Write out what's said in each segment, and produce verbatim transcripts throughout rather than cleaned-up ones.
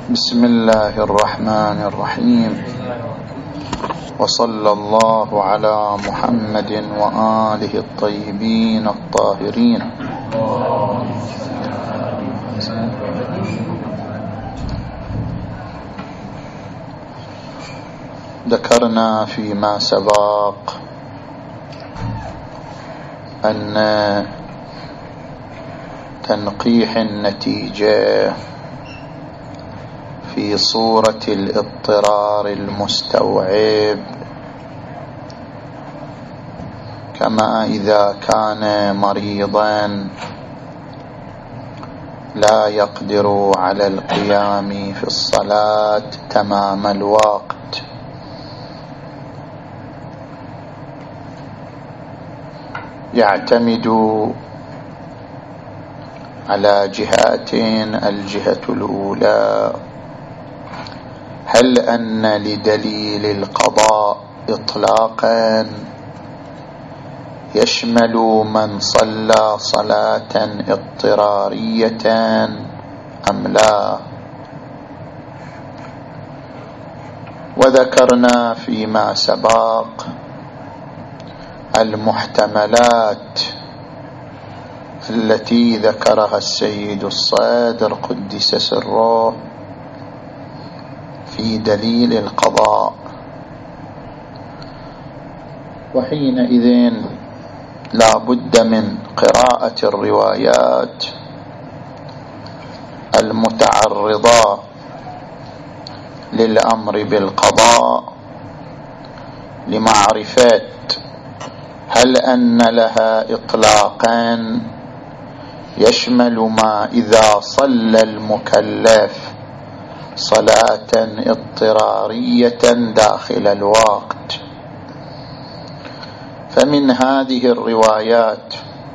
بسم الله الرحمن الرحيم، وصلى الله على محمد وآله الطيبين الطاهرين. ذكرنا فيما سبق أن تنقيح النتيجة في صورة الاضطرار المستوعب، كما إذا كان مريضا لا يقدر على القيام في الصلاة تمام الوقت، يعتمد على جهتين. الجهة الأولى، هل أن لدليل القضاء إطلاقا يشمل من صلى صلاة اضطرارية أم لا؟ وذكرنا فيما سبق المحتملات التي ذكرها السيد الصادر قدس سره في دليل القضاء، وحينئذ لا بد من قراءة الروايات المتعرضة للأمر بالقضاء لمعرفة هل أن لها إطلاقا يشمل ما إذا صلى المكلف صلاة اضطرارية داخل الوقت. فمن هذه الروايات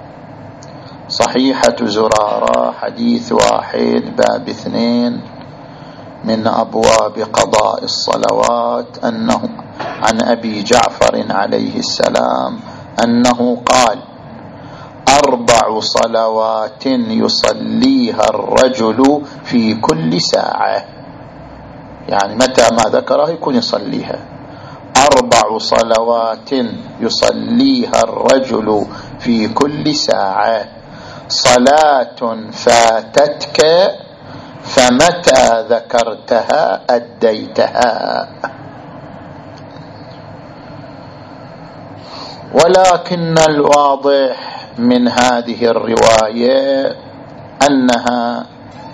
صحيحة زرارة حديث واحد باب اثنين من أبواب قضاء الصلوات، أنه عن أبي جعفر عليه السلام أنه قال: أربع صلوات يصليها الرجل في كل ساعة، يعني متى ما ذكره يكون يصليها. أربع صلوات يصليها الرجل في كل ساعة، صلاة فاتتك فمتى ذكرتها أديتها. ولكن الواضح من هذه الرواية أنها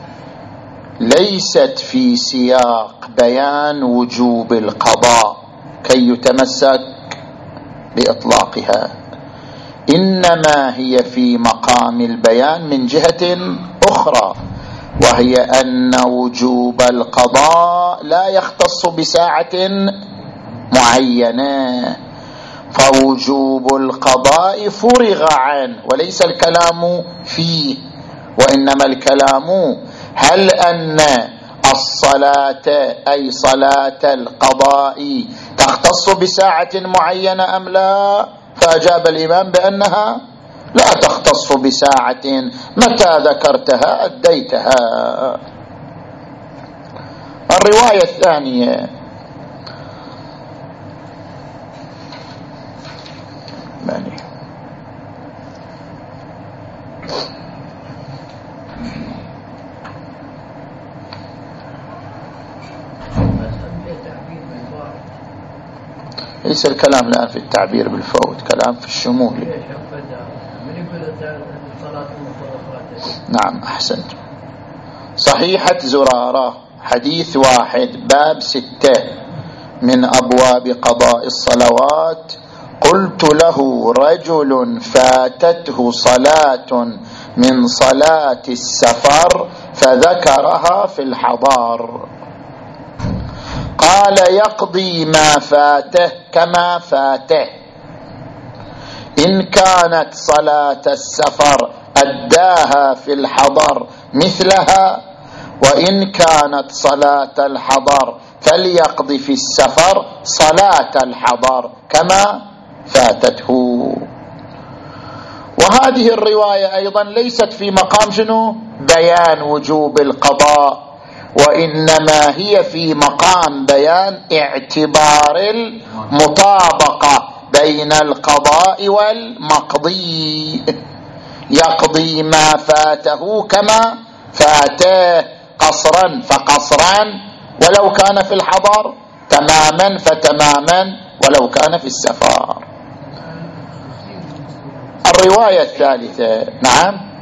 ليست في سياق بيان وجوب القضاء كي يتمسك بإطلاقها، إنما هي في مقام البيان من جهة أخرى، وهي أن وجوب القضاء لا يختص بساعة معينة، فوجوب القضاء فرغ عنه وليس الكلام فيه، وإنما الكلام هل أن الصلاة أي صلاة القضاء تختص بساعة معينة أم لا؟ فأجاب الإمام بأنها لا تختص بساعة، متى ذكرتها أديتها. الرواية الثانية، ماني ليس الكلام الآن في التعبير بالفوت، كلام في الشمول. نعم أحسنت. صحيحة زرارة حديث واحد باب ستة من أبواب قضاء الصلوات: قلت له رجل فاتته صلاة من صلاة السفر فذكرها في الحضار، قال: يقضي ما فاته كما فاته، إن كانت صلاة السفر أداها في الحضر مثلها، وإن كانت صلاة الحضر فليقضي في السفر صلاة الحضر كما فاتته. وهذه الرواية أيضا ليست في مقام شنو؟ بيان وجوب القضاء، وإنما هي في مقام بيان اعتبار المطابقة بين القضاء والمقضي، يقضي ما فاته كما فاته، قصرا فقصرا ولو كان في الحضر، تماما فتماما ولو كان في السفر. الرواية الثالثة، نعم،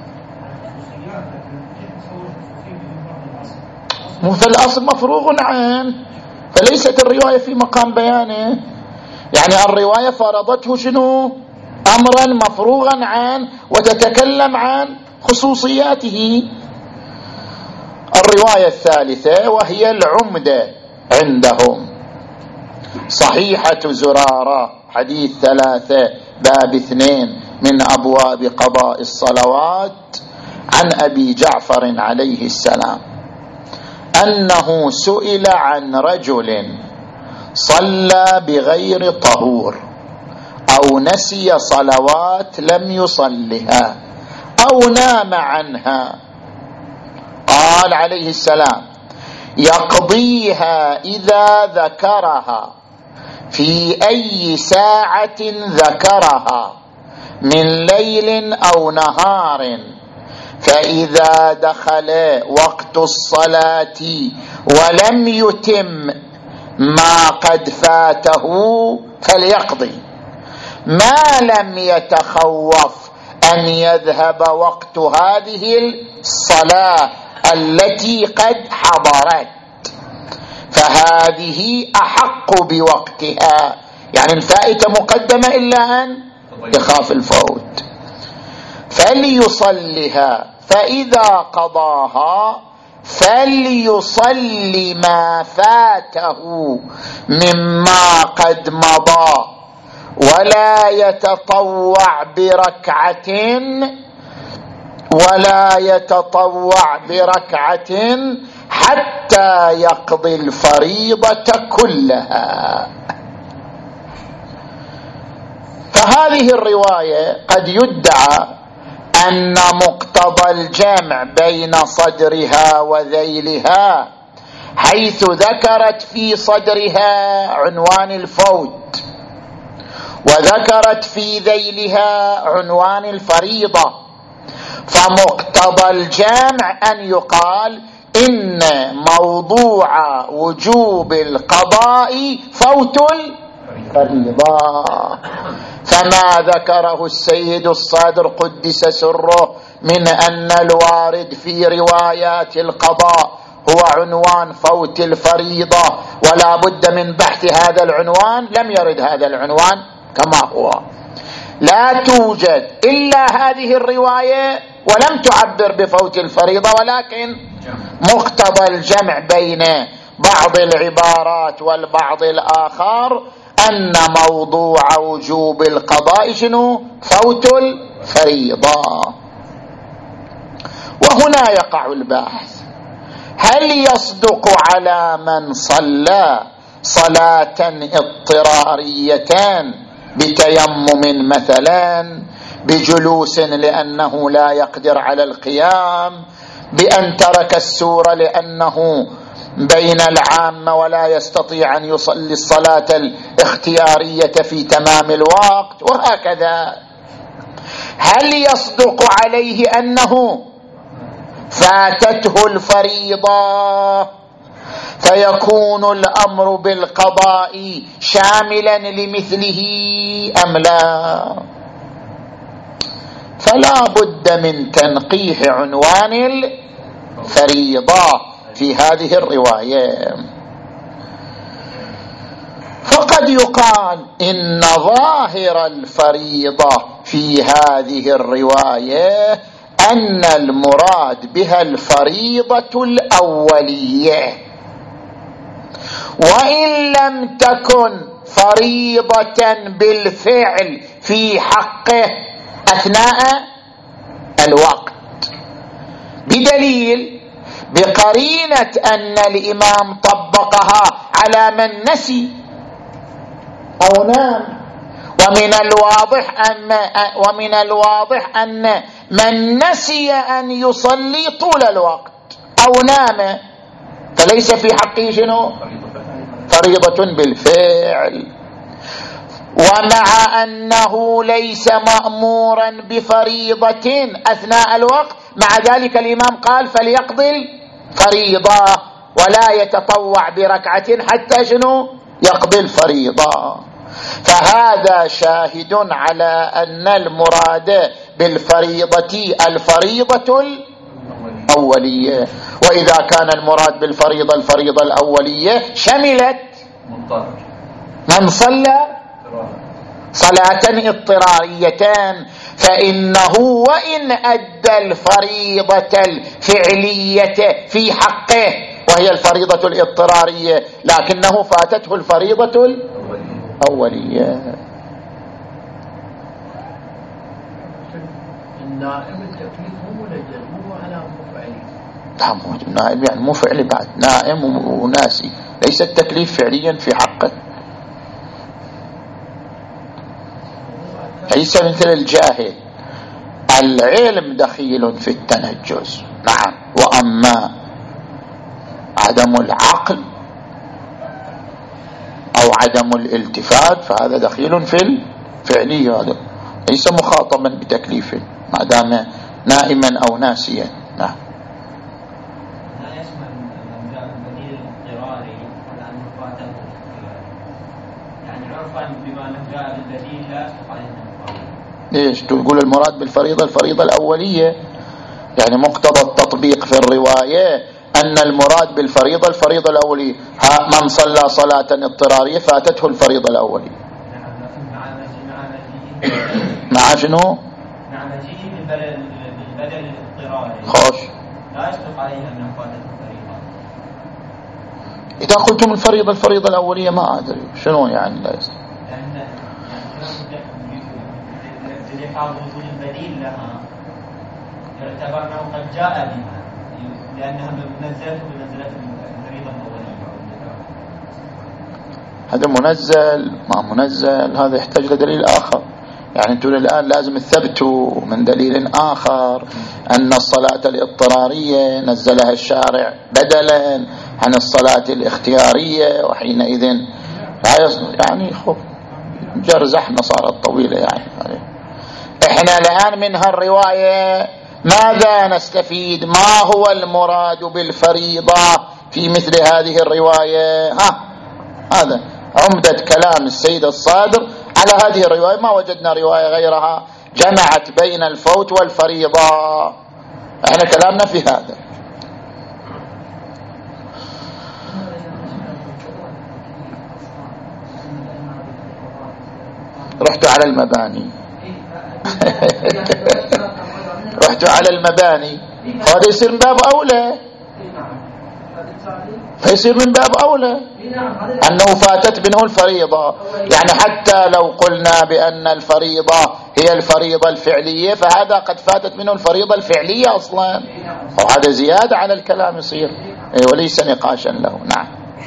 فالأصل مفروغ عنه، فليست الرواية في مقام بيانه، يعني الرواية فرضته شنو؟ أمرا مفروغا عنه وتتكلم عن خصوصياته. الرواية الثالثة وهي العمدة عندهم، صحيحة زرارة، حديث ثلاثة باب اثنين من أبواب قضاء الصلوات، عن أبي جعفر عليه السلام أنه سئل عن رجل صلى بغير طهور أو نسي صلوات لم يصلها أو نام عنها، قال عليه السلام: يقضيها إذا ذكرها في أي ساعة ذكرها من ليل أو نهار، فإذا دخل وقت الصلاة ولم يتم ما قد فاته فليقضي، ما لم يتخوف أن يذهب وقت هذه الصلاة التي قد حضرت، فهذه أحق بوقتها، يعني الفائتة مقدمة إلا أن يخاف الفوت، فليصلها، فإذا قضاها فليصلي ما فاته مما قد مضى، ولا يتطوع بركعة ولا يتطوع بركعة حتى يقضي الفريضة كلها. فهذه الرواية قد يدعى أن مقتضى الجمع بين صدرها وذيلها، حيث ذكرت في صدرها عنوان الفوت وذكرت في ذيلها عنوان الفريضة، فمقتضى الجمع أن يقال إن موضوع وجوب القضاء فوت الفريضة. فما ذكره السيد الصادر قدس سره من أن الوارد في روايات القضاء هو عنوان فوت الفريضة ولا بد من بحث هذا العنوان، لم يرد هذا العنوان كما هو، لا توجد إلا هذه الرواية ولم تعبر بفوت الفريضة، ولكن مقتضى الجمع بين بعض العبارات والبعض الآخر أن موضوع وجوب القضاء شنو؟ فوت الفريضة. وهنا يقع البحث: هل يصدق على من صلى صلاة اضطرارية بتيمم مثلا، بجلوس لأنه لا يقدر على القيام، بأن ترك السورة لأنه بين العامة ولا يستطيع أن يصلي الصلاة الاختيارية في تمام الوقت، وهكذا، هل يصدق عليه أنه فاتته الفريضة فيكون الأمر بالقضاء شاملا لمثله أم لا؟ فلا بد من تنقيح عنوان الفريضة في هذه الرواية. فقد يقال إن ظاهر الفريضة في هذه الرواية أن المراد بها الفريضة الأولية، وإن لم تكن فريضة بالفعل في حقه أثناء الوقت، بدليل بقرينة أن الإمام طبقها على من نسي أو نام، ومن الواضح أن ومن الواضح أن من نسي أن يصلي طول الوقت أو نام فليس في حقه شنو؟ فريضة بالفعل. ومع أنه ليس مأمورا بفريضة أثناء الوقت، مع ذلك الإمام قال فليقضي الفريضة ولا يتطوع بركعة حتى شنو؟ يقضي الفريضة. فهذا شاهد على أن المراد بالفريضة الفريضة الأولية. وإذا كان المراد بالفريضة الفريضة الأولية شملت من صلى صلاة اضطرارية، فإنه وإن أدى الفريضة الفعلية في حقه وهي الفريضة الاضطرارية، لكنه فاتته الفريضة الأولية. النائم التكليف هو منجز مو على مو فعلي. نعم نائم يعني مو فعلي بعد، نائم وناسي، ليس التكليف فعليا في حقه، ليس مثل الجاهل. العلم دخيل في التنجز نعم، وأما عدم العقل أو عدم الالتفات فهذا دخيل في الفعلية، هذا ليس مخاطبا بتكليفه ما دام نائما أو ناسيا. نعم. لا يشمل البديل الاضطراري على أنه فاته يعني عرفا بما أنه جاء بالبديل لا يصدق عليه الفريضة. ليش تقول المراد بالفريضة الفريضة الأولية؟ يعني مقتضى التطبيق في الرواية أن المراد بالفريضة الفريضة الأولية، من صلى صلاة اضطرارية فاتته الفريضة الأولية. مع شنو؟ مع مجيء بالبدل بالبدل الاضطراري خوش لا يصدق عليه أنه فاتته الفريضة. إذا قلتم الفريضة الفريضة الأولية ما أدري شنو يعني لا يصدق، لأن لحاظ وجود البديل لها يعتبر أنه قد جاء بها لأنها منزلة بمنزلة الفريضة الأولية. هذا منزل ما منزل هذا يحتاج لدليل آخر. يعني أنتم الآن لازم تثبتوا من دليل آخر أن الصلاة الاضطرارية نزلها الشارع بدلا عن الصلاة الاختيارية، وحينئذ لا يصنع يعني خب جرزحنا صارت طويلة يعني. احنا الآن من هالرواية ماذا نستفيد؟ ما هو المراد بالفريضة في مثل هذه الرواية؟ ها هذا عمدة كلام السيد الصادر على هذه الرواية. ما وجدنا رواية غيرها جمعت بين الفوت والفريضة. احنا كلامنا في هذا. رحت على المباني رحت على المباني هذا يصير من باب أولى، فيصير من باب أولى أنه فاتت منه الفريضة. يعني حتى لو قلنا بأن الفريضة هي الفريضة الفعلية فهذا قد فاتت منه الفريضة الفعلية أصلا، وهذا زيادة على الكلام يصير وليس نقاشا له. نعم.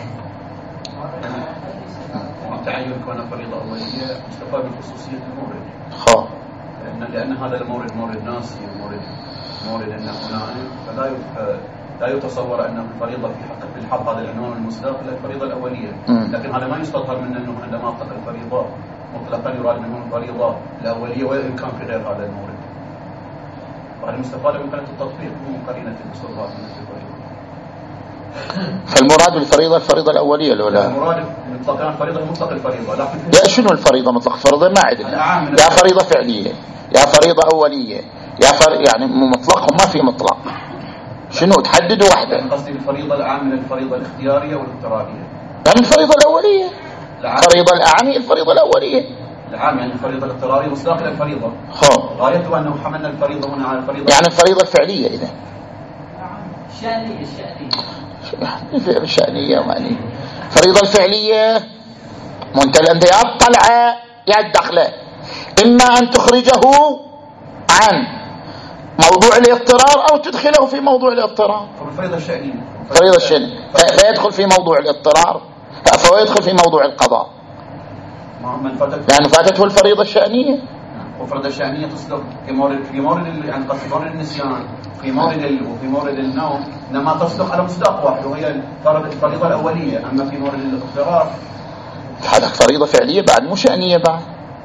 تعين كون فريضة أولية مستفاد من خصوصية المورد. خو. لأن لأن هذا المورد مورد ناسي مورد مورد أنه نائم، فلا لا يتصور أنه الفريضة في حق في الحق هذا العنوان المسبق إلا الفريضة الأولية. لكن هذا ما يستظهر من أنه عندما أطلق الفريضة مطلقا يراد منه الفريضة الأولية وإن كان في غير هذا المورد. وهذا مستفاد من قرينة التطبيق مو قرينة المستظهر من الفريضة. فالمراد بالفريضة الفريضة الأولية الأولى. المراد مطلقا الفريضة مطلق الفريضة. لكن يا شنو الفريضة مطلق الفريضة ما عندنا. يا فريضة فعلية يا فريضة أولية يا فر... يعني مطلقهم ما في مطلق. شنو تحددوا واحدة؟ يعني قصدي الفريضة العام من الفريضة الاختيارية والاضطرارية. يعني الفريضة الأولية. الفريضة العام هي الفريضة الأولية. العام يعني الفريضة الاضطرارية مصداق للفريضة. خو. غايته أنه حملنا الفريضة هنا على الفريضة. يعني الفريضة الفعلية إذا. الشأنية الشأنية. يعني الشأنية يعني الفريضة الفعلية منتل أنت يا الطلعة يا الدخلة، إما أن تخرجه عن موضوع الاضطرار أو تدخله في موضوع الاضطرار. الفريضة الشأنية. الفريضة الشأنية فيدخل في موضوع الاضطرار فهو يدخل في موضوع القضاء لأنه فاتته الفريضة الشأنية. والفريضة الشأنية تصدق في مورد في مورد يعني قصد مورد النسيان في مورد ال... وفي مورد النوم انما تصدق على مصداق واحد وهي الفريضه الاوليه، اما في مورد الاضطرار هذا فريضه فعليه بعد مو شأنيه بعد.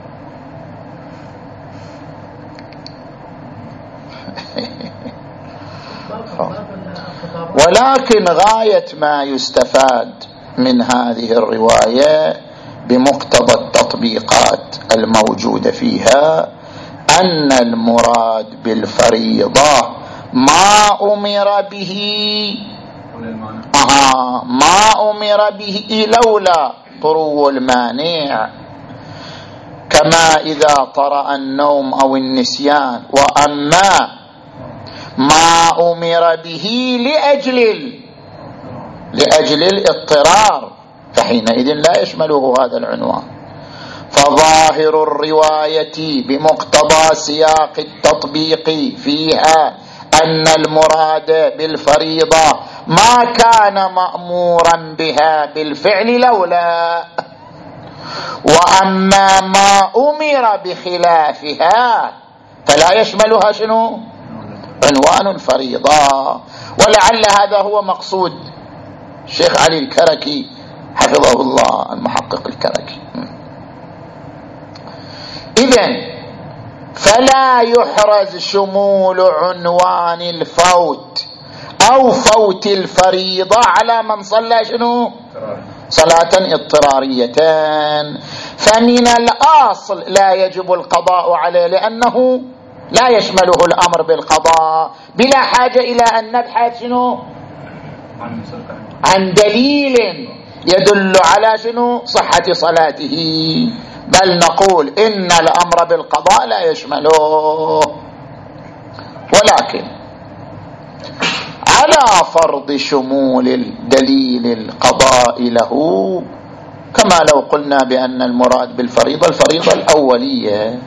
ولكن غاية ما يستفاد من هذه الرواية بمقتضى التطبيقات الموجودة فيها أن المراد بالفريضة ما أمر به آه ما أمر به لولا طرو المانع، كما إذا طرأ النوم أو النسيان. وأما ما أمر به لأجل لأجل الاضطرار فحينئذ لا يشمله هذا العنوان. فظاهر الرواية بمقتضى سياق التطبيق فيها أن المراد بالفريضة ما كان مأمورا بها بالفعل لولا، وأما ما أمر بخلافها فلا يشملها شنو؟ عنوان الفريضة. ولعل هذا هو مقصود الشيخ علي الكركي حفظه الله، المحقق الكركي. إذن فلا يحرز شمول عنوان الفوت أو فوت الفريضة على من صلى شنو؟ صلاة اضطرارية، فمن الأصل لا يجب القضاء عليه لأنه لا يشمله الأمر بالقضاء، بلا حاجة إلى أن نبحث شنو؟ عن دليل يدل على شنو؟ صحة صلاته، بل نقول إن الأمر بالقضاء لا يشمله. ولكن على فرض شمول الدليل القضاء له، كما لو قلنا بأن المراد بالفريضة الفريضة الأولية،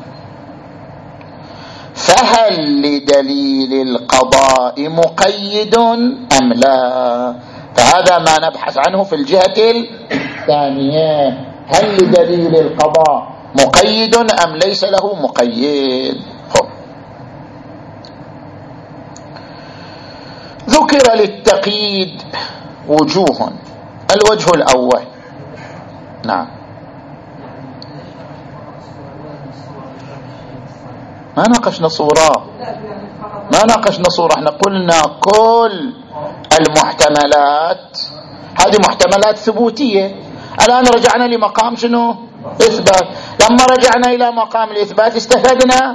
فهل لدليل القضاء مقيد أم لا؟ فهذا ما نبحث عنه في الجهة الثانية. هل لدليل القضاء مقيد أم ليس له مقيد؟ خب. ذكر للتقييد وجوه. الوجه الأول، نعم، ما ناقشنا صورة ما ناقشنا صورة احنا قلنا كل المحتملات هذه محتملات ثبوتية. الآن رجعنا لمقام شنو؟ إثبات. لما رجعنا إلى مقام الإثبات استفدنا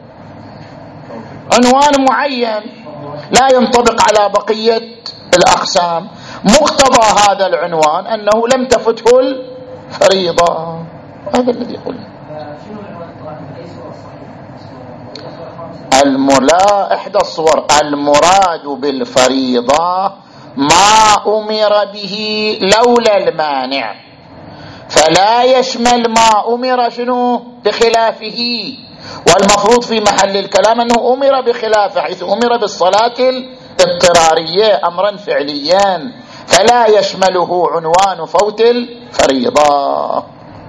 عنوان معين لا ينطبق على بقية الأقسام. مقتضى هذا العنوان أنه لم تفته الفريضة، هذا الذي قلنا. الملا إحدى الصور المراد بالفريضة ما أمر به لولا المانع، فلا يشمل ما أمر شنو بخلافه. والمفروض في محل الكلام أنه أمر بخلافه، حيث أمر بالصلاة الاضطرارية أمرا فعليا، فلا يشمله عنوان فوت الفريضة.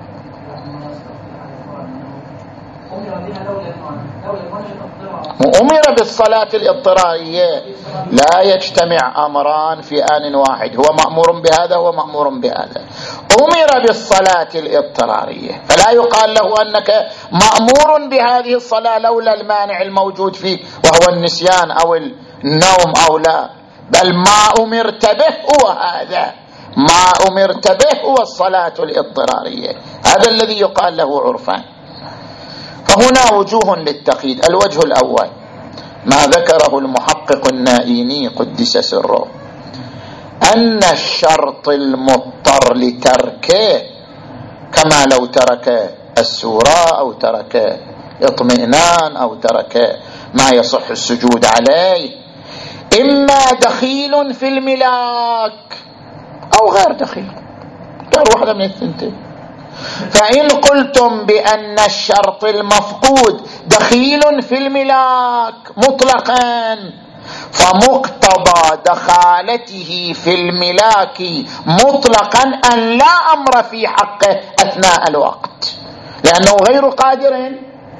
أمر بالصلاة الاضطرارية، لا يجتمع أمران في آن واحد، هو مأمور بهذا ومأمور بهذا. أمر بالصلاة الاضطرارية فلا يقال له أنك مأمور بهذه الصلاة لولا المانع الموجود فيك وهو النسيان أو النوم أو لا، بل ما أمرت به هو هذا، ما أمرت به هو الصلاة الاضطرارية، هذا الذي يقال له عرفا. فهنا وجوه للتقييد. الوجه الأول ما ذكره المحقق النائيني قدس سره، أن الشرط المضطر لتركه كما لو ترك السورة أو ترك اطمئنان أو ترك ما يصح السجود عليه، إما دخيل في الملاك أو غير دخيل، غير واحدة من الثنتين. فإن قلتم بأن الشرط المفقود دخيل في الملاك مطلقا، فمقتضى دخالته في الملاك مطلقا أن لا أمر في حقه أثناء الوقت، لأنه غير قادر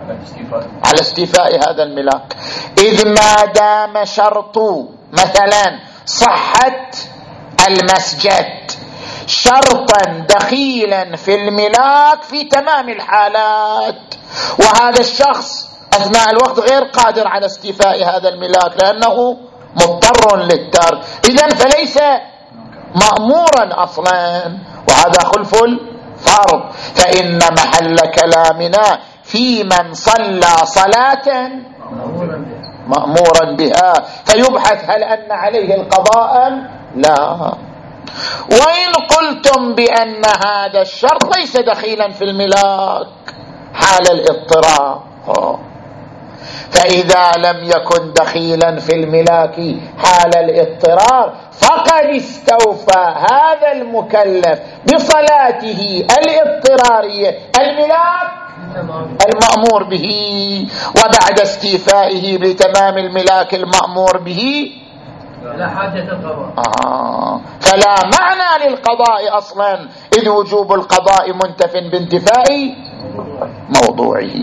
على استيفاء هذا الملاك. إذ ما دام شرط مثلا صحة المسجد شرطا دخيلا في الملاك في تمام الحالات، وهذا الشخص أثناء الوقت غير قادر على استيفاء هذا الملاك لأنه مضطر للترك، إذن فليس مأمورا أصلا، وهذا خلف الفرض. فإن محل كلامنا في من صلى صلاة مأمورا بها، فيبحث هل أن عليه القضاء أم لا. وإن قلتم بأن هذا الشرط ليس دخيلا في الملاك حال الاضطرار، فإذا لم يكن دخيلا في الملاك حال الاضطرار فقد استوفى هذا المكلف بصلاته الاضطرارية الملاك المأمور به، وبعد استيفائه بتمام الملاك المأمور به لا حاجة القضاء. آه. فلا معنى للقضاء أصلا، إذ وجوب القضاء منتف بانتفاء موضوعه.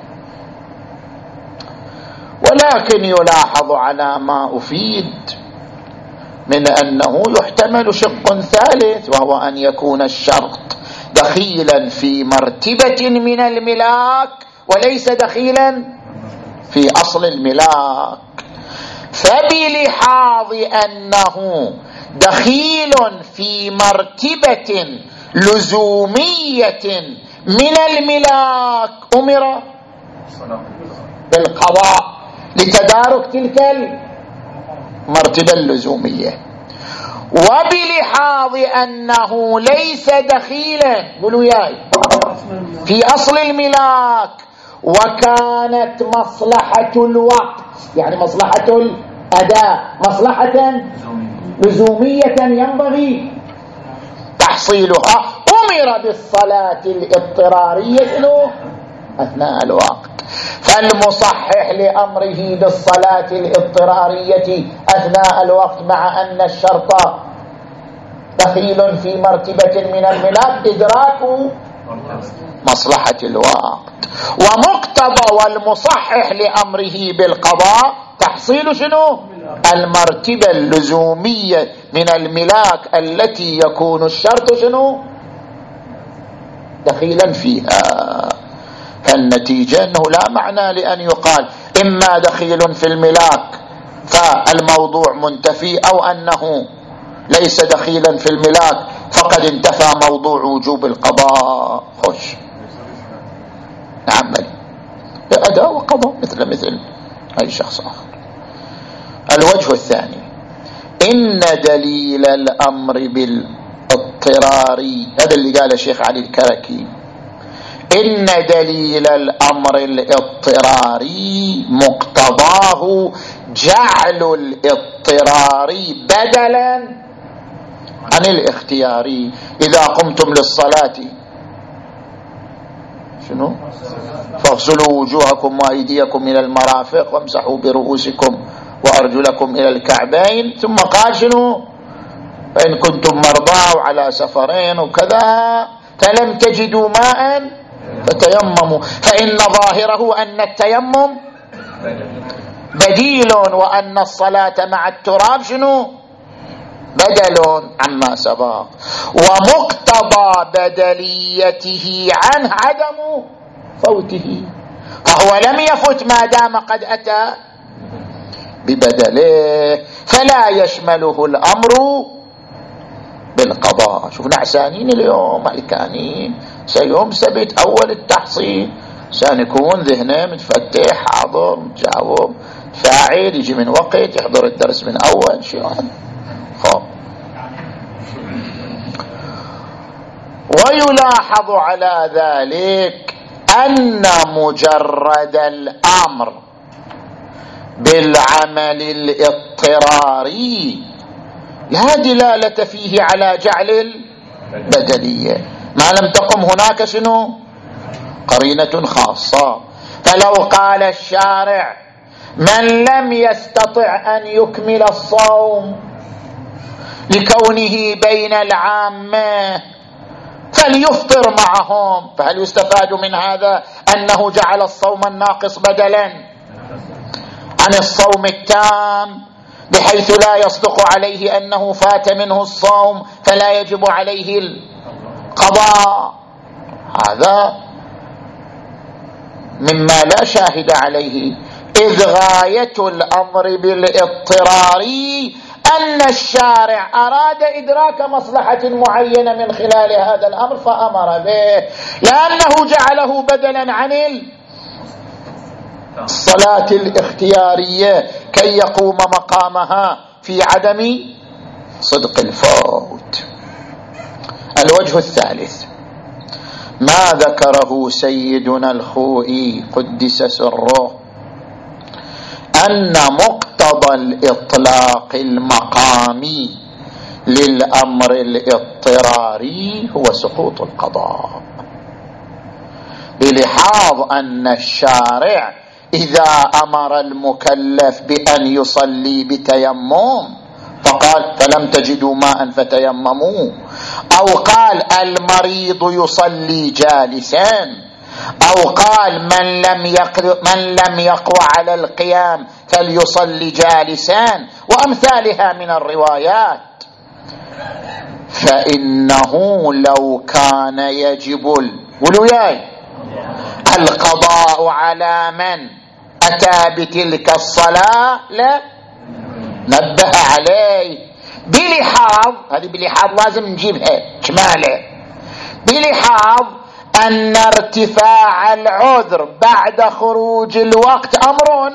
ولكن يلاحظ على ما أفيد من أنه يحتمل شق ثالث، وهو أن يكون الشرط دخيلا في مرتبة من الملاك وليس دخيلا في أصل الملاك. فبلحاظ أنه دخيل في مرتبة لزومية من الملاك أمر بالقضاء لتدارك تلك المرتبة اللزومية. وبلحاظ أنه ليس دخيلا قولوا ياي في أصل الملاك، وكانت مصلحة الوقت يعني مصلحة الأداء مصلحة لزومية ينبغي تحصيلها، أمر بالصلاة الاضطرارية أثناء الوقت. فالمصحح لأمره بالصلاة الاضطرارية أثناء الوقت مع أن الشرط دخيل في مرتبة من الملاك إدراك مصلحة الوقت، ومقتضى والمصحح لأمره بالقضاء تحصيل شنو؟ المرتبة اللزومية من الملاك التي يكون الشرط شنو؟ دخيلا فيها. فالنتيجة أنه لا معنى لأن يقال إما دخيل في الملاك فالموضوع منتفي، أو أنه ليس دخيلا في الملاك فقد انتفى موضوع وجوب القضاء. خش نعم أداء وقضاء مثل مثل أي شخص آخر. الوجه الثاني إن دليل الأمر بالاضطراري، هذا اللي قال الشيخ علي الكركي، إن دليل الأمر الاضطراري مقتضاه جعل الاضطراري بدلا عن الاختياري. إذا قمتم للصلاة شنو؟ فاغسلوا وجوهكم وأيديكم إلى المرافق وامسحوا برؤوسكم وأرجلكم إلى الكعبين، ثم قال شنو؟ فإن كنتم مرضى وعلى سفرين وكذا فلم تجدوا ماء فتيمموا، فإن ظاهره أن التيمم بديل وأن الصلاة مع التراب شنو؟ بدل عما سبق. ومقتضى بدليته عنه عدم فوته، فهو لم يفت ما دام قد أتى ببدله، فلا يشمله الأمر بالقضاء. شوف نعسانين اليوم الكانين، سيوم سبت أول التحصيل سنكون ذهنه متفتح حاضر متجاوب فاعل، يجي من وقت يحضر الدرس من أول شيء. خب ويلاحظ على ذلك أن مجرد الأمر بالعمل الاضطراري لا دلالة فيه على جعل البدلية ما لم تقم هناك شنو؟ قرينة خاصة. فلو قال الشارع من لم يستطع أن يكمل الصوم لكونه بين العامة فليفطر معهم، فهل يستفاد من هذا أنه جعل الصوم الناقص بدلا عن الصوم التام، بحيث لا يصدق عليه أنه فات منه الصوم فلا يجب عليه القضاء. هذا مما لا شاهد عليه، إذ غاية الأمر بالاضطرار أن الشارع أراد إدراك مصلحة معينة من خلال هذا الأمر فأمر به، لأنه جعله بدلا عن الصلاة الاختيارية كي يقوم مقامها في عدم صدق الفوت. الوجه الثالث ما ذكره سيدنا الخوئي قدس سره، أن مقتضى الإطلاق المقامي للأمر الاضطراري هو سقوط القضاء، بلحاظ أن الشارع إذا أمر المكلف بأن يصلي بتيمم فقال فلم تجدوا ماء فتيمموا، أو قال المريض يصلي جالسا، أو قال من لم يقدر من لم يقوى على القيام فليصلي جالسا، وأمثالها من الروايات، فإنه لو كان يجب الولاية القضاء على من أتى بتلك الصلاة لا نبه عليه، بلحاظ هذه بلحاظ لازم نجيبها شماله، بلحاظ أن ارتفاع العذر بعد خروج الوقت أمر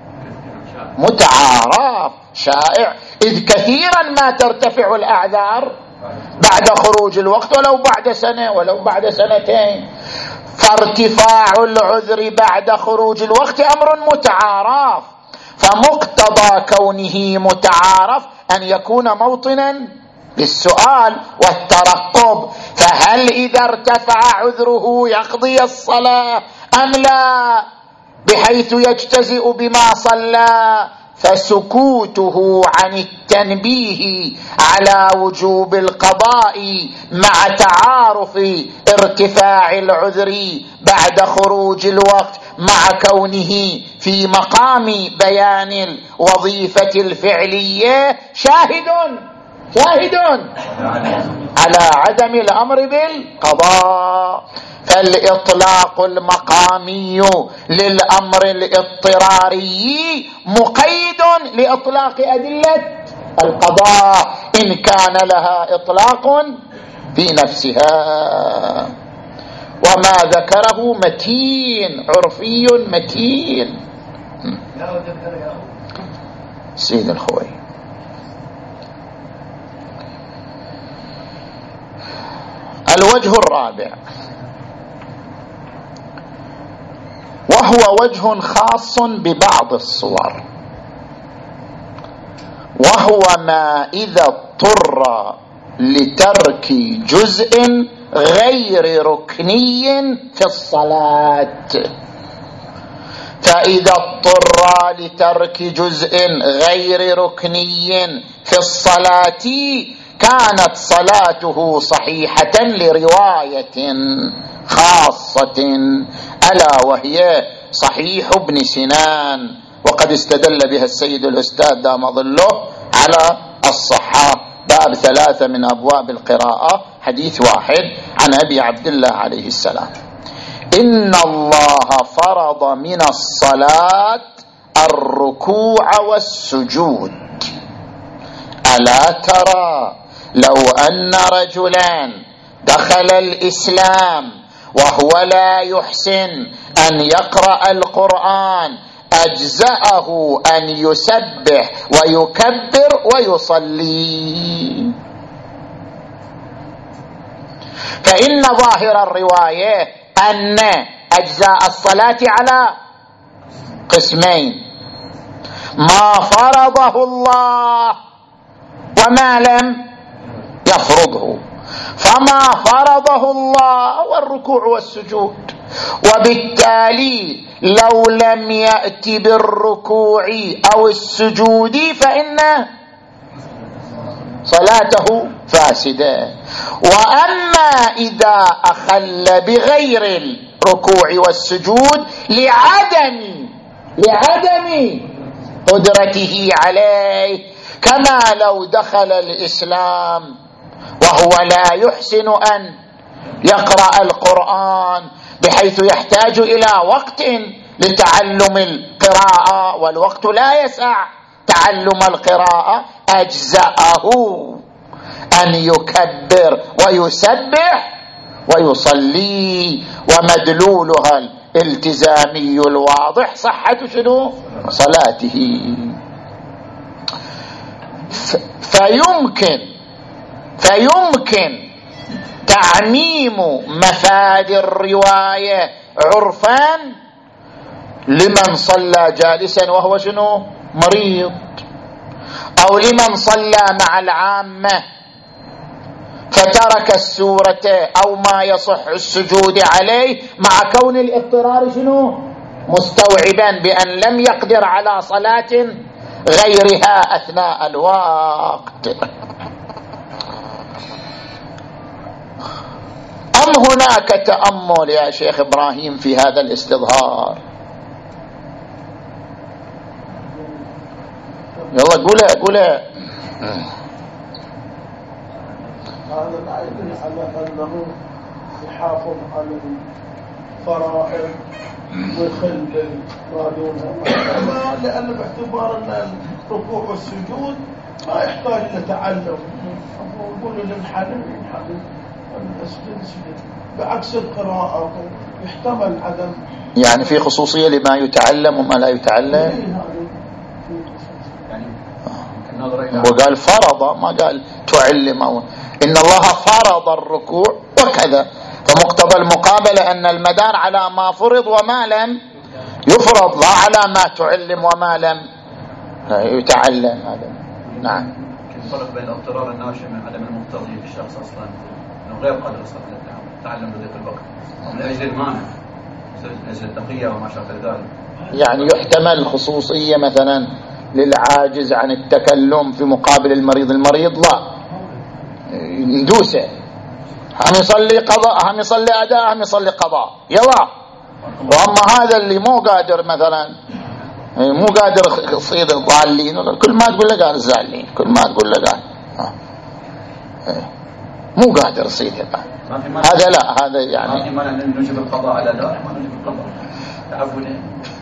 متعارف شائع، إذ كثيرا ما ترتفع الأعذار بعد خروج الوقت ولو بعد سنة ولو بعد سنتين، فارتفاع العذر بعد خروج الوقت أمر متعارف، فمقتضى كونه متعارف أن يكون موطنا للسؤال والترقب، فهل إذا ارتفع عذره يقضي الصلاة أم لا، بحيث يجتزئ بما صلى، فسكوته عن التنبيه على وجوب القضاء مع تعارف ارتفاع العذر بعد خروج الوقت مع كونه في مقام بيان الوظيفة الفعلية شاهد شاهد على عدم الأمر بالقضاء. فالإطلاق المقامي للأمر الاضطراري مقيد لإطلاق أدلة القضاء إن كان لها إطلاق في نفسها، وما ذكره متين عرفي متين. سيد الخوي الوجه الرابع، وهو وجه خاص ببعض الصور، وهو ما إذا اضطر لترك جزء غير ركني في الصلاة، فإذا اضطر لترك جزء غير ركني في الصلاة كانت صلاته صحيحة لرواية خاصة ألا وهي صحيح ابن سنان، وقد استدل بها السيد الأستاذ دام ظله على الصحة، باب ثلاثة من أبواب القراءة، حديث واحد عن أبي عبد الله عليه السلام: إن الله فرض من الصلاة الركوع والسجود، ألا ترى لو أن رجلا دخل الإسلام وهو لا يحسن أن يقرأ القرآن أجزأه أن يسبح ويكبر ويصلي، فإن ظاهر الرواية أن أجزاء الصلاة على قسمين: ما فرضه الله وما لم يفرضه، فما فرضه الله هو الركوع والسجود، وبالتالي لو لم يأتي بالركوع أو السجود فإن صلاته فاسدة. وأما إذا أخل بغير الركوع والسجود لعدم لعدم قدرته عليه، كما لو دخل الإسلام وهو لا يحسن أن يقرأ القرآن بحيث يحتاج إلى وقت لتعلم القراءة والوقت لا يسع تعلم القراءة، أجزأه أن يكبر ويسبح ويصلي، ومدلولها الالتزامي الواضح صحة شنو؟ صلاته. فيمكن فيمكن تعميم مفاد الرواية عرفا لمن صلى جالسا وهو شنو؟ مريض، أو لمن صلى مع العامة فترك السورة أو ما يصح السجود عليه مع كون الاضطرار شنو؟ مستوعبا بأن لم يقدر على صلاة غيرها أثناء الوقت. أم هناك تأمل يا شيخ إبراهيم في هذا الاستظهار؟ يلا قولها قولها. هذا لا يدل على أنه يحافظ على الفرائض ويخل ما دونها، لأن باعتبار أن الركوع والسجود ما يحتاج لتعلم، يقولوا للحلم ينحلم بعكس القراءة يحتمل عدم، يعني في خصوصية لما يتعلم وما لا يتعلم. وقال فرض، ما قال تعلم، أو إن الله فرض الركوع وكذا، فمقتضى المقابلة أن المدار على ما فرض وما لم يفرض، لا على ما تعلم وما لم يتعلم. هذا نعم. الفرق بين الاضطرار الناشئ من عدم المقتضي في الشخص أصلا أنه غير قادر يصل تعلم بذلك الوقت، ومن أجل المانع من أجل التقية وما شابه ذلك. يعني يحتمل خصوصية مثلا للعاجز عن التكلم في مقابل المريض. المريض لا ندوسه، هم يصلي قضاء، هم يصلي أداء، هم يصلي قضاء، يلا. وأما هذا اللي مو قادر مثلا، مو قادر يصير ضالين، كل ما تقول له قال زالين، كل ما تقول له قال مو قادر يصير. هذا لا، هذا يعني ما في مانع نجيب القضاء على الأداء، ما نجيب القضاء تعبوني.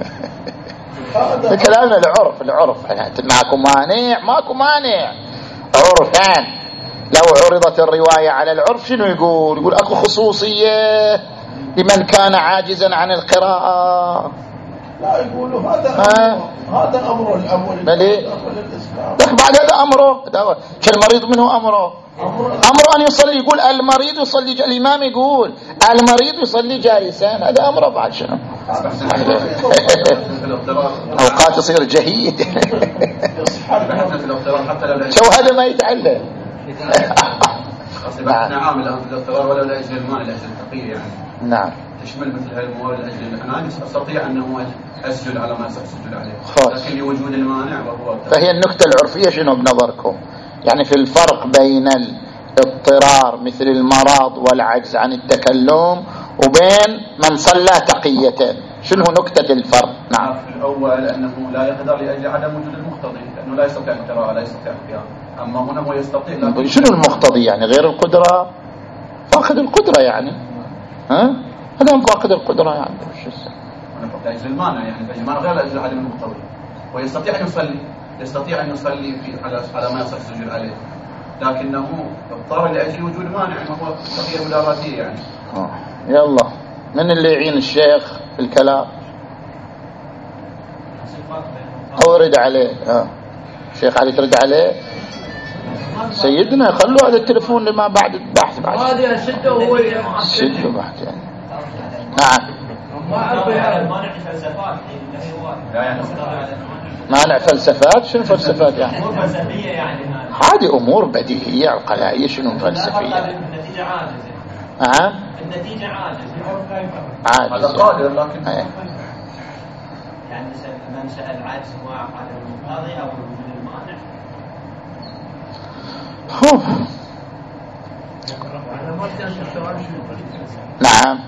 كلامنا العرف العرف ماكو مانع، ماكو مانع عرفان. لو عرضت الرواية على العرف شنو يقول؟ يقول اكو خصوصية لمن كان عاجزا عن القراءة. لا يقولوا هذا أمره. هذا أمره الأول بلي بعد هذا أمره كالمريض منه أمره أمره أن يصلي. يقول المريض يصلي، الإمام يقول المريض يصلي جالسا، هذا أمره بعد شنو؟ أوقات يصير جهيد. شو هذا ما يتعلم. نعم الآن في الاضطرار ولا لأجل المال لأجل التقية يعني. نعم. تشمل مثل هذه الموارد لأجل أنا أستطيع أنه أسجل على ما أسجل عليه، لكن لوجود المانع وهو. فهي النكتة العرفية شنو بنظركم؟ يعني في الفرق بين الاضطرار مثل المرض والعجز عن التكلم وبين من صلى تقية، شنو نكتة الفرق؟ نعم. الأول أنه لا يقدر لأجل عدم وجود المقتضي، لأنه لا يستطيع القراءة، لا يستطيع القيام. أما هنا هو يستطيع. شنو المقتضي يعني؟ غير القدرة، فاقد القدرة يعني، ها؟ هذا فاقد القدرة يعني شو السبب؟ أنا فقط لأجل المانع يعني، لأجل المانع غير لأجل عدم المقتضي. ويستطيع أن يصلي، يستطيع أن يصلي في على على ما يصح السجود عليه، لكنه اضطر لأجل وجود مانع وهو تغيير مداراتية يعني. آه. يلا من اللي يعين الشيخ في الكلام؟ أو رد عليه. آه. الشيخ علي ترد عليه. سيدنا خلوا هذا التلفون لما بعد البحث بعد. هذه شده هو شده بعد يعني. نعم. مانع الفلسفات يعني مانع فلسفات. شنو فلسفات يعني؟ امور فلسفيه يعني. هذه امور بديهيه عقلائيه. شنو فلسفيه؟ النتيجه عاجزه. نعم. النتيجه عاجزه. عاجز. هذا قادر لكن يعني منشأ العجز هو عدم المقتضي او وجود المانع. نعم،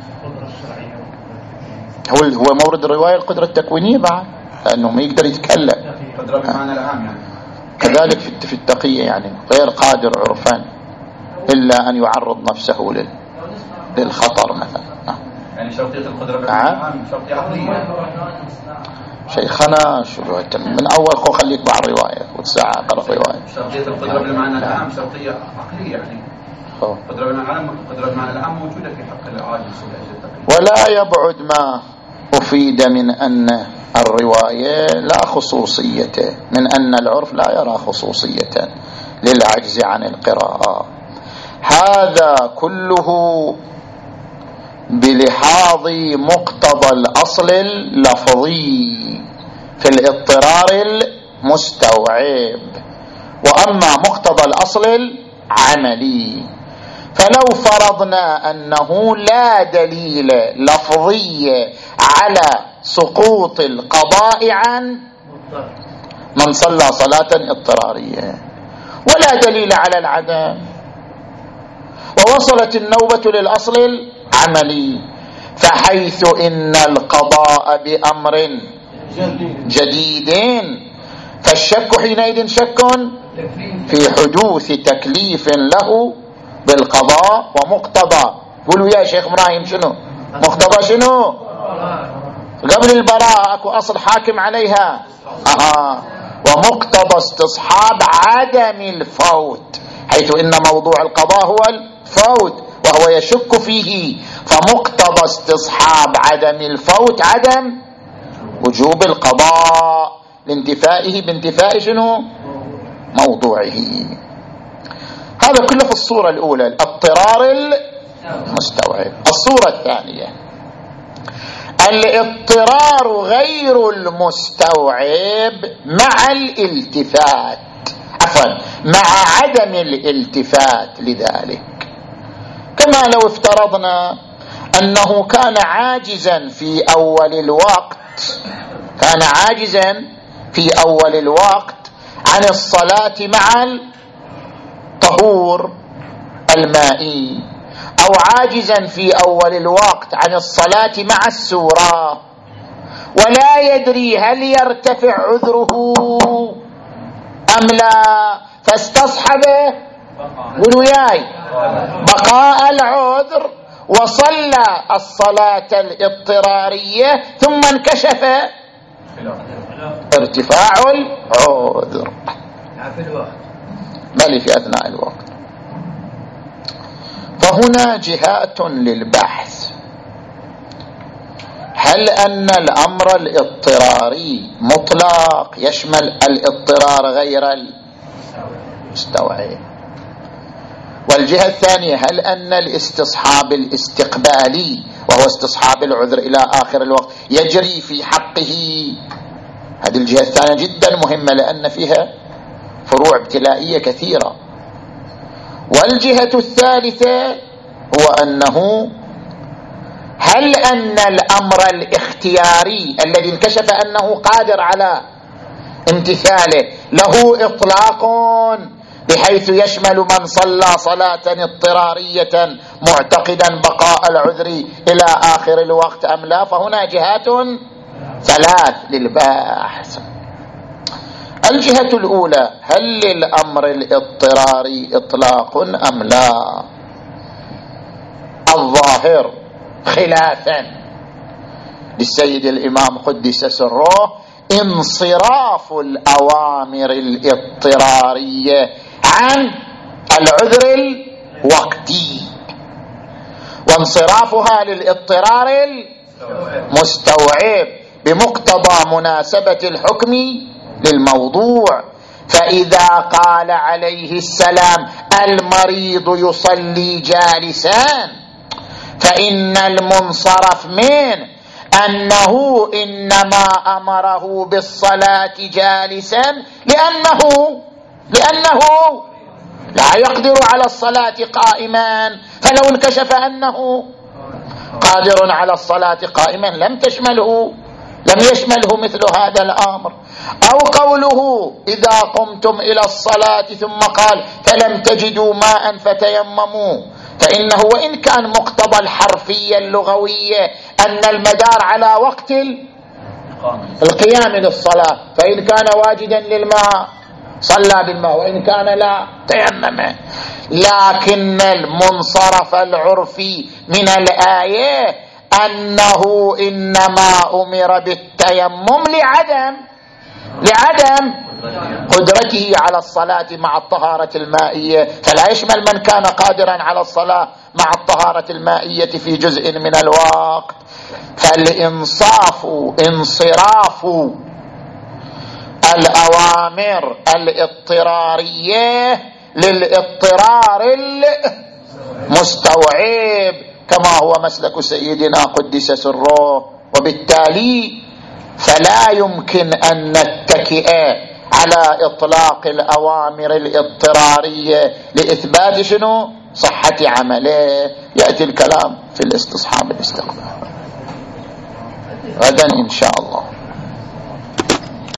هو هو مورد الرواية القدرة التكوينية بعد، لأنه ما يقدر يتكلم. قدرة بمعنى العام يعني. كذلك في التقية يعني غير قادر عرفا إلا أن يعرض نفسه لل للخطر مثلا. يعني شرطية القدرة بمعنى العام شرطية عقلية. شيخنا شو من أول خو خليك مع الرواية وتساعة على الرواية. شرطية القدرة بالمعنى العام شرطية عقلية يعني. قدرة بالمعنى العام قدرة بالمعنى العام موجودة في حق العاجز ولا يبعد ما أفيد من أن الرواية لا خصوصية، من أن العرف لا يرى خصوصية للعجز عن القراءة. هذا كله بلحاظ مقتضى الأصل اللفظي في الاضطرار المستوعب، وأما مقتضى الأصل العملي فلو فرضنا أنه لا دليل لفظي على سقوط القضاء عن من صلى صلاة اضطرارية ولا دليل على العدم، ووصلت النوبة للأصل العملي، فحيث إن القضاء بأمر جديد فالشك حينئذ شك في حدوث تكليف له بالقضاء ومقتضى. قولوا يا شيخ إبراهيم شنو مقتضى؟ شنو قبل البراءة أكو أصل حاكم عليها آه. ومقتضى استصحاب عدم الفوت، حيث إن موضوع القضاء هو الفوت وهو يشك فيه، فمقتضى استصحاب عدم الفوت عدم وجوب القضاء لانتفائه بانتفاء شنو موضوعه. هذا كله في الصورة الأولى الاضطرار المستوعب. الصورة الثانية الاضطرار غير المستوعب مع الالتفات، عفوا مع عدم الالتفات لذلك. كما لو افترضنا أنه كان عاجزا في أول الوقت كان عاجزا في أول الوقت عن الصلاة مع الطهور المائي، أو عاجزا في أول الوقت عن الصلاة مع السورة، ولا يدري هل يرتفع عذره أم لا، فاستصحب وياي بقاء العذر وصلى الصلاة الاضطرارية ثم انكشف ارتفاع العذر بل في أثناء الوقت. فهنا جهات للبحث: هل أن الأمر الاضطراري مطلق يشمل الاضطرار غير المستوعب؟ والجهة الثانية: هل أن الاستصحاب الاستقبالي وهو استصحاب العذر إلى آخر الوقت يجري في حقه؟ هذه الجهة الثانية جدا مهمة لأن فيها فروع ابتلائية كثيرة. والجهة الثالثة هو أنه هل أن الأمر الاختياري الذي انكشف أنه قادر على امتثاله له إطلاق بحيث يشمل من صلى صلاة اضطرارية معتقدا بقاء العذر إلى آخر الوقت أم لا؟ فهنا جهات ثلاث للباحث. الجهة الأولى: هل للأمر الاضطراري إطلاق أم لا؟ الظاهر خلافا للسيد الإمام قدس سره انصراف الأوامر الاضطرارية عن العذر الوقتي، وانصرافها للاضطرار المستوعب بمقتضى مناسبة الحكم للموضوع. فإذا قال عليه السلام المريض يصلي جالسا، فإن المنصرف منه أنه إنما أمره بالصلاة جالسا لأنه لأنه لا يقدر على الصلاة قائما، فلو انكشف أنه قادر على الصلاة قائما لم تشمله لم يشمله مثل هذا الأمر. أو قوله إذا قمتم إلى الصلاة ثم قال فلم تجدوا ماء فتيمموا، فإنه وإن كان مقتضى الحرفية اللغوية أن المدار على وقت القيام للصلاة، فإن كان واجدا للماء صلى بالماء وإن كان لا تيمم، لكن المنصرف العرفي من الآية أنه إنما أمر بالتيمم لعدم لعدم قدرته على الصلاة مع الطهارة المائية، فلا يشمل من كان قادرا على الصلاة مع الطهارة المائية في جزء من الوقت. فالإنصاف انصراف الأوامر الاضطرارية للاضطرار المستوعب كما هو مسلك سيدنا قدس سره، وبالتالي فلا يمكن أن نتكئ على إطلاق الأوامر الاضطرارية لإثبات شنو؟ صحة عمله. يأتي الكلام في الاستصحاب الاستقبال غدا إن شاء الله.